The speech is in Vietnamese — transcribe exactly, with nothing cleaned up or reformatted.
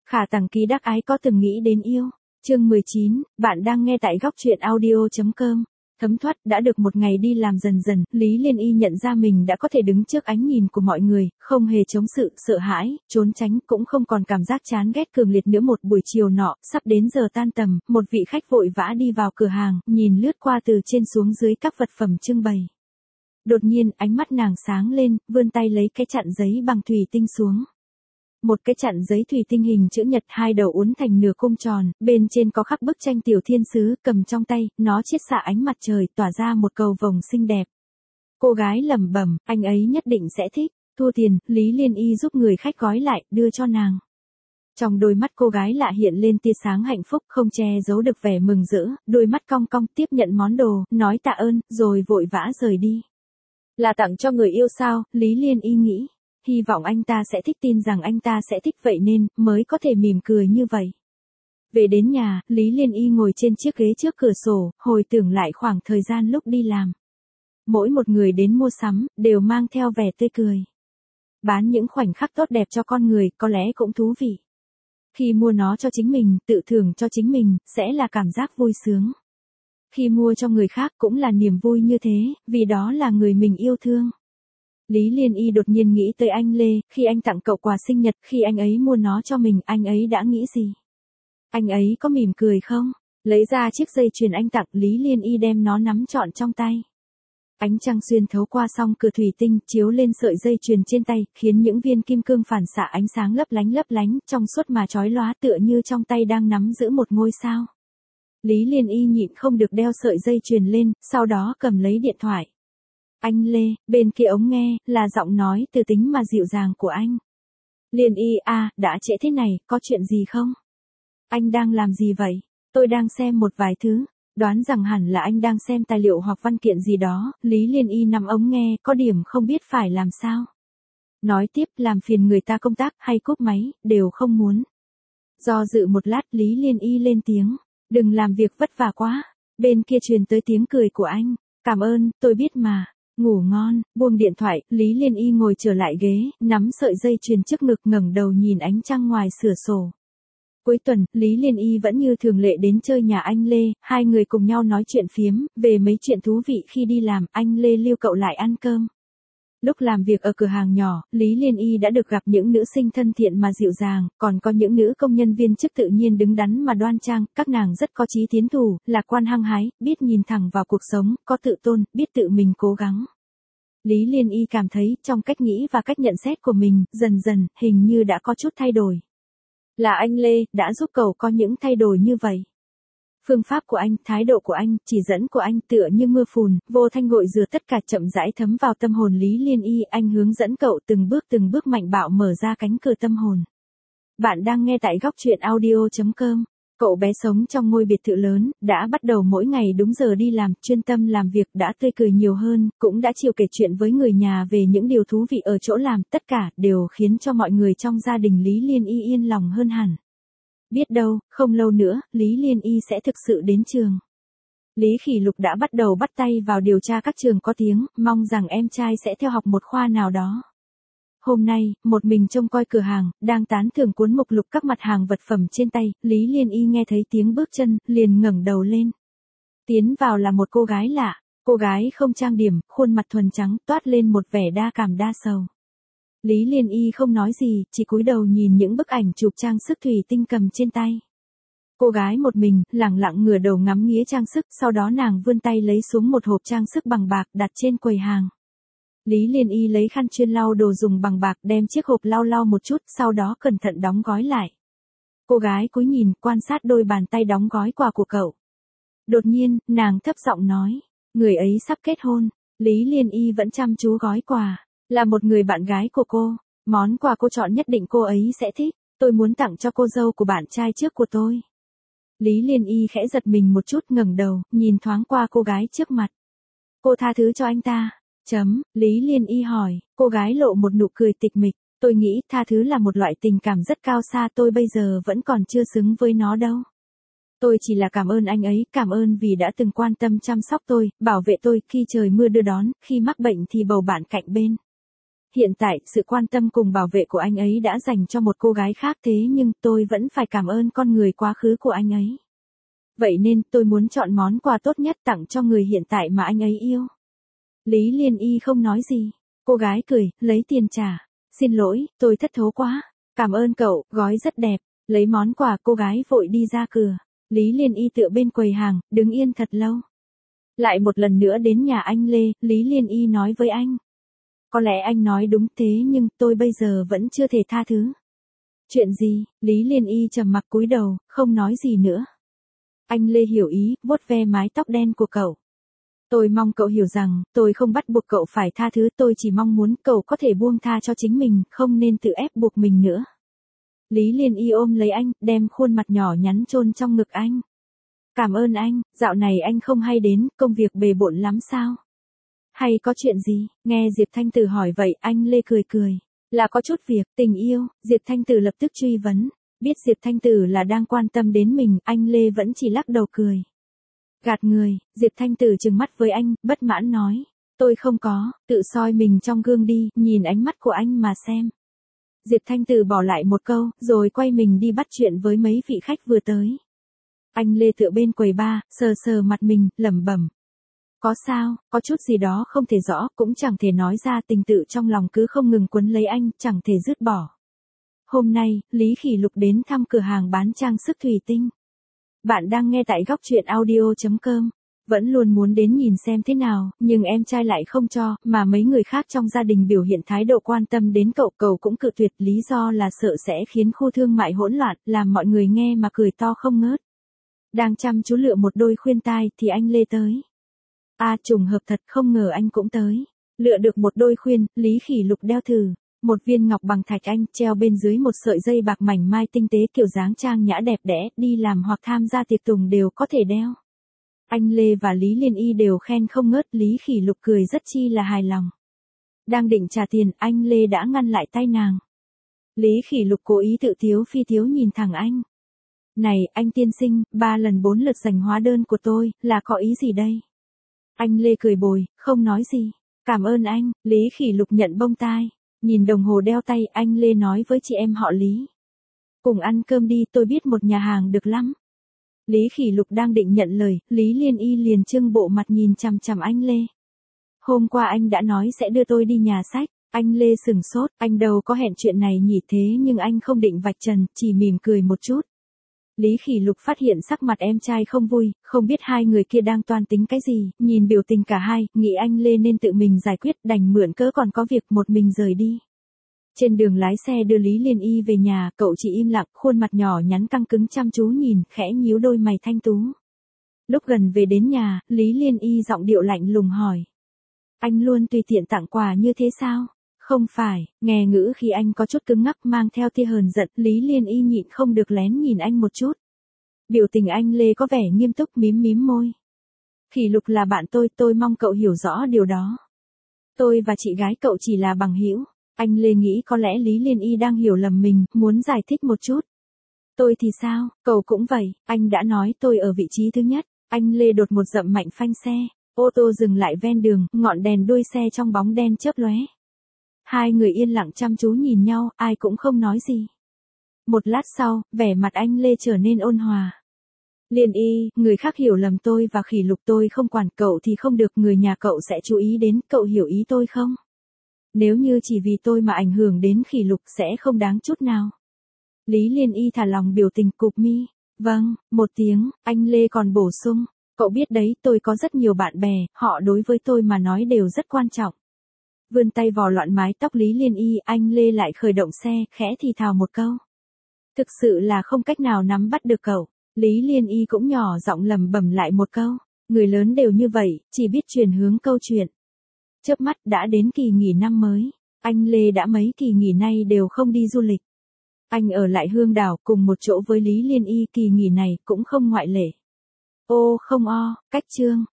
Khả Tằng Ký Đắc Ái có từng nghĩ đến yêu. Chương mười chín, bạn đang nghe tại góc truyện audio chấm com. Thấm thoát, đã được một ngày đi làm dần dần, Lý Liên Y nhận ra mình đã có thể đứng trước ánh nhìn của mọi người, không hề chống sự, sợ hãi, trốn tránh, cũng không còn cảm giác chán ghét cường liệt nữa. Một buổi chiều nọ, sắp đến giờ tan tầm, một vị khách vội vã đi vào cửa hàng, nhìn lướt qua từ trên xuống dưới các vật phẩm trưng bày. Đột nhiên, ánh mắt nàng sáng lên, vươn tay lấy cái chặn giấy bằng thủy tinh xuống. Một cái chặn giấy thủy tinh hình chữ nhật, hai đầu uốn thành nửa cung tròn, bên trên có khắc bức tranh tiểu thiên sứ, cầm trong tay, nó chiết xạ ánh mặt trời, tỏa ra một cầu vồng xinh đẹp. Cô gái lẩm bẩm, anh ấy nhất định sẽ thích. Thua tiền, Lý Liên Y giúp người khách gói lại, đưa cho nàng. Trong đôi mắt cô gái lạ hiện lên tia sáng hạnh phúc, không che giấu được vẻ mừng rỡ, đôi mắt cong cong, tiếp nhận món đồ, nói tạ ơn, rồi vội vã rời đi. Là tặng cho người yêu sao? Lý Liên Y nghĩ. Hy vọng anh ta sẽ thích, tin rằng anh ta sẽ thích, vậy nên, mới có thể mỉm cười như vậy. Về đến nhà, Lý Liên Y ngồi trên chiếc ghế trước cửa sổ, hồi tưởng lại khoảng thời gian lúc đi làm. Mỗi một người đến mua sắm, đều mang theo vẻ tươi cười. Bán những khoảnh khắc tốt đẹp cho con người, có lẽ cũng thú vị. Khi mua nó cho chính mình, tự thưởng cho chính mình, sẽ là cảm giác vui sướng. Khi mua cho người khác cũng là niềm vui như thế, vì đó là người mình yêu thương. Lý Liên Y đột nhiên nghĩ tới anh Lê, khi anh tặng cậu quà sinh nhật, khi anh ấy mua nó cho mình, anh ấy đã nghĩ gì? Anh ấy có mỉm cười không? Lấy ra chiếc dây chuyền anh tặng, Lý Liên Y đem nó nắm trọn trong tay. Ánh trăng xuyên thấu qua song cửa thủy tinh, chiếu lên sợi dây chuyền trên tay, khiến những viên kim cương phản xạ ánh sáng lấp lánh lấp lánh, trong suốt mà chói lóa, tựa như trong tay đang nắm giữ một ngôi sao. Lý Liên Y nhịn không được đeo sợi dây chuyền lên, sau đó cầm lấy điện thoại. Anh Lê, bên kia ống nghe, là giọng nói từ tính mà dịu dàng của anh. Liên Y, à, đã trễ thế này, có chuyện gì không? Anh đang làm gì vậy? Tôi đang xem một vài thứ. Đoán rằng hẳn là anh đang xem tài liệu hoặc văn kiện gì đó. Lý Liên Y nắm ống nghe, có điểm không biết phải làm sao. Nói tiếp, làm phiền người ta công tác hay cúp máy, đều không muốn. Do dự một lát, Lý Liên Y lên tiếng. Đừng làm việc vất vả quá. Bên kia truyền tới tiếng cười của anh. Cảm ơn, tôi biết mà. Ngủ ngon, buông điện thoại, Lý Liên Y ngồi trở lại ghế, nắm sợi dây chuyền trước ngực, ngẩng đầu nhìn ánh trăng ngoài cửa sổ. Cuối tuần, Lý Liên Y vẫn như thường lệ đến chơi nhà anh Lê, hai người cùng nhau nói chuyện phiếm, về mấy chuyện thú vị khi đi làm, anh Lê lưu cậu lại ăn cơm. Lúc làm việc ở cửa hàng nhỏ, Lý Liên Y đã được gặp những nữ sinh thân thiện mà dịu dàng, còn có những nữ công nhân viên chức tự nhiên đứng đắn mà đoan trang, các nàng rất có chí tiến thủ, lạc quan hăng hái, biết nhìn thẳng vào cuộc sống, có tự tôn, biết tự mình cố gắng. Lý Liên Y cảm thấy, trong cách nghĩ và cách nhận xét của mình, dần dần, hình như đã có chút thay đổi. Là anh Lê, đã giúp cậu có những thay đổi như vậy. Phương pháp của anh, thái độ của anh, chỉ dẫn của anh tựa như mưa phùn, vô thanh gội rửa tất cả chậm rãi thấm vào tâm hồn Lý Liên Y, anh hướng dẫn cậu từng bước từng bước mạnh bạo mở ra cánh cửa tâm hồn. Bạn đang nghe tại góc truyện audio chấm com. Cậu bé sống trong ngôi biệt thự lớn, đã bắt đầu mỗi ngày đúng giờ đi làm, chuyên tâm làm việc, đã tươi cười nhiều hơn, cũng đã chịu kể chuyện với người nhà về những điều thú vị ở chỗ làm, tất cả đều khiến cho mọi người trong gia đình Lý Liên Y yên lòng hơn hẳn. Biết đâu, không lâu nữa, Lý Liên Y sẽ thực sự đến trường. Lý Khỉ Lục đã bắt đầu bắt tay vào điều tra các trường có tiếng, mong rằng em trai sẽ theo học một khoa nào đó. Hôm nay, một mình trông coi cửa hàng, đang tán thưởng cuốn mục lục các mặt hàng vật phẩm trên tay, Lý Liên Y nghe thấy tiếng bước chân, liền ngẩng đầu lên. Tiến vào là một cô gái lạ, cô gái không trang điểm, khuôn mặt thuần trắng, toát lên một vẻ đa cảm đa sầu. Lý Liên Y không nói gì, chỉ cúi đầu nhìn những bức ảnh chụp trang sức thủy tinh cầm trên tay. Cô gái một mình, lẳng lặng ngửa đầu ngắm nghía trang sức, sau đó nàng vươn tay lấy xuống một hộp trang sức bằng bạc đặt trên quầy hàng. Lý Liên Y lấy khăn chuyên lau đồ dùng bằng bạc, đem chiếc hộp lau lau một chút, sau đó cẩn thận đóng gói lại. Cô gái cúi nhìn, quan sát đôi bàn tay đóng gói quà của cậu. Đột nhiên, nàng thấp giọng nói, người ấy sắp kết hôn. Lý Liên Y vẫn chăm chú gói quà, là một người bạn gái của cô. Món quà cô chọn nhất định cô ấy sẽ thích, tôi muốn tặng cho cô dâu của bạn trai trước của tôi. Lý Liên Y khẽ giật mình một chút, ngẩng đầu, nhìn thoáng qua cô gái trước mặt. Cô tha thứ cho anh ta. Chấm, Lý Liên Y hỏi, cô gái lộ một nụ cười tịch mịch, tôi nghĩ tha thứ là một loại tình cảm rất cao xa, tôi bây giờ vẫn còn chưa xứng với nó đâu. Tôi chỉ là cảm ơn anh ấy, cảm ơn vì đã từng quan tâm chăm sóc tôi, bảo vệ tôi, khi trời mưa đưa đón, khi mắc bệnh thì bầu bạn cạnh bên. hiện tại sự quan tâm cùng bảo vệ của anh ấy đã dành cho một cô gái khác, thế nhưng tôi vẫn phải cảm ơn con người quá khứ của anh ấy. Vậy nên tôi muốn chọn món quà tốt nhất tặng cho người hiện tại mà anh ấy yêu. Lý Liên Y không nói gì. Cô gái cười, lấy tiền trả. Xin lỗi, tôi thất thố quá. Cảm ơn cậu, gói rất đẹp. Lấy món quà, cô gái vội đi ra cửa. Lý Liên Y tựa bên quầy hàng, đứng yên thật lâu. Lại một lần nữa đến nhà anh Lê, Lý Liên Y nói với anh. Có lẽ anh nói đúng, thế nhưng tôi bây giờ vẫn chưa thể tha thứ. Chuyện gì? Lý Liên Y trầm mặc cúi đầu, không nói gì nữa. Anh Lê hiểu ý, vuốt ve mái tóc đen của cậu. Tôi mong cậu hiểu rằng, tôi không bắt buộc cậu phải tha thứ, tôi chỉ mong muốn cậu có thể buông tha cho chính mình, không nên tự ép buộc mình nữa. Lý Liên Y ôm lấy anh, đem khuôn mặt nhỏ nhắn chôn trong ngực anh. Cảm ơn anh, dạo này anh không hay đến, công việc bề bộn lắm sao? Hay có chuyện gì? Nghe Diệp Thanh Từ hỏi vậy, anh Lê cười cười. Là có chút việc, tình yêu, Diệp Thanh Từ lập tức truy vấn. Biết Diệp Thanh Từ là đang quan tâm đến mình, anh Lê vẫn chỉ lắc đầu cười. Gạt người, Diệp Thanh Từ trừng mắt với anh, bất mãn nói. Tôi không có, tự soi mình trong gương đi, nhìn ánh mắt của anh mà xem. Diệp Thanh Từ bỏ lại một câu, rồi quay mình đi bắt chuyện với mấy vị khách vừa tới. Anh Lê tựa bên quầy bar, sờ sờ mặt mình, lẩm bẩm. Có sao, có chút gì đó không thể rõ, cũng chẳng thể nói ra, tình tự trong lòng cứ không ngừng quấn lấy anh, chẳng thể dứt bỏ. Hôm nay, Lý Khỉ Lục đến thăm cửa hàng bán trang sức thủy tinh. Bạn đang nghe tại góc truyện audio chấm com. Vẫn luôn muốn đến nhìn xem thế nào, nhưng em trai lại không cho, mà mấy người khác trong gia đình biểu hiện thái độ quan tâm đến cậu, cậu cũng cự tuyệt, lý do là sợ sẽ khiến khu thương mại hỗn loạn, làm mọi người nghe mà cười to không ngớt. Đang chăm chú lựa một đôi khuyên tai, thì anh Lê tới. À, trùng hợp thật, không ngờ anh cũng tới. Lựa được một đôi khuyên, Lý Khỉ Lục đeo thử. Một viên ngọc bằng thạch anh, treo bên dưới một sợi dây bạc mảnh mai tinh tế, kiểu dáng trang nhã đẹp đẽ, đi làm hoặc tham gia tiệc tùng đều có thể đeo. Anh Lê và Lý Liên Y đều khen không ngớt, Lý Khỉ Lục cười rất chi là hài lòng. Đang định trả tiền, anh Lê đã ngăn lại tay nàng. Lý Khỉ Lục cố ý tự tiếu phi tiếu nhìn thẳng anh. Này, anh tiên sinh, ba lần bốn lượt giành hóa đơn của tôi, là có ý gì đây? Anh Lê cười bồi, không nói gì. Cảm ơn anh, Lý Khỉ Lục nhận bông tai. Nhìn đồng hồ đeo tay, anh Lê nói với chị em họ Lý. Cùng ăn cơm đi, tôi biết một nhà hàng được lắm. Lý Khỉ Lục đang định nhận lời, Lý Liên Y liền trưng bộ mặt nhìn chằm chằm anh Lê. Hôm qua anh đã nói sẽ đưa tôi đi nhà sách. Anh Lê sừng sốt, anh đâu có hẹn chuyện này nhỉ, thế nhưng anh không định vạch trần, chỉ mỉm cười một chút. Lý Khỉ Lục phát hiện sắc mặt em trai không vui, không biết hai người kia đang toan tính cái gì, nhìn biểu tình cả hai, nghĩ anh Lê nên tự mình giải quyết, đành mượn cớ còn có việc một mình rời đi. Trên đường lái xe đưa Lý Liên Y về nhà, cậu chỉ im lặng, khuôn mặt nhỏ nhắn căng cứng chăm chú nhìn, khẽ nhíu đôi mày thanh tú. Lúc gần về đến nhà, Lý Liên Y giọng điệu lạnh lùng hỏi. Anh luôn tùy tiện tặng quà như thế sao? Không phải, nghe ngữ khi anh có chút cứng ngắc mang theo tia hờn giận, Lý Liên Y nhịn không được lén nhìn anh một chút. Biểu tình anh Lê có vẻ nghiêm túc, mím mím môi. Khỉ Lục là bạn tôi, tôi mong cậu hiểu rõ điều đó. Tôi và chị gái cậu chỉ là bằng hữu. Anh Lê nghĩ có lẽ Lý Liên Y đang hiểu lầm mình, muốn giải thích một chút. Tôi thì sao, cậu cũng vậy, anh đã nói tôi ở vị trí thứ nhất. Anh Lê đột một dậm mạnh phanh xe, ô tô dừng lại ven đường, ngọn đèn đuôi xe trong bóng đen chớp lóe. Hai người yên lặng chăm chú nhìn nhau, ai cũng không nói gì. Một lát sau, vẻ mặt anh Lê trở nên ôn hòa. Liên Y, người khác hiểu lầm tôi và Khỉ Lục, tôi không quản, cậu thì không được, người nhà cậu sẽ chú ý đến, cậu hiểu ý tôi không? Nếu như chỉ vì tôi mà ảnh hưởng đến Khỉ Lục sẽ không đáng chút nào. Lý Liên Y thả lòng biểu tình, cụp mi. Vâng, một tiếng, anh Lê còn bổ sung. Cậu biết đấy, tôi có rất nhiều bạn bè, họ đối với tôi mà nói đều rất quan trọng. Vươn tay vò loạn mái tóc Lý Liên Y, anh Lê lại khởi động xe, khẽ thì thào một câu. Thực sự là không cách nào nắm bắt được cậu. Lý Liên Y cũng nhỏ giọng lẩm bẩm lại một câu. Người lớn đều như vậy, chỉ biết chuyển hướng câu chuyện. Chớp mắt đã đến kỳ nghỉ năm mới. Anh Lê đã mấy kỳ nghỉ nay đều không đi du lịch. Anh ở lại Hương Đảo cùng một chỗ với Lý Liên Y, kỳ nghỉ này cũng không ngoại lệ. Ô không o, cách chương.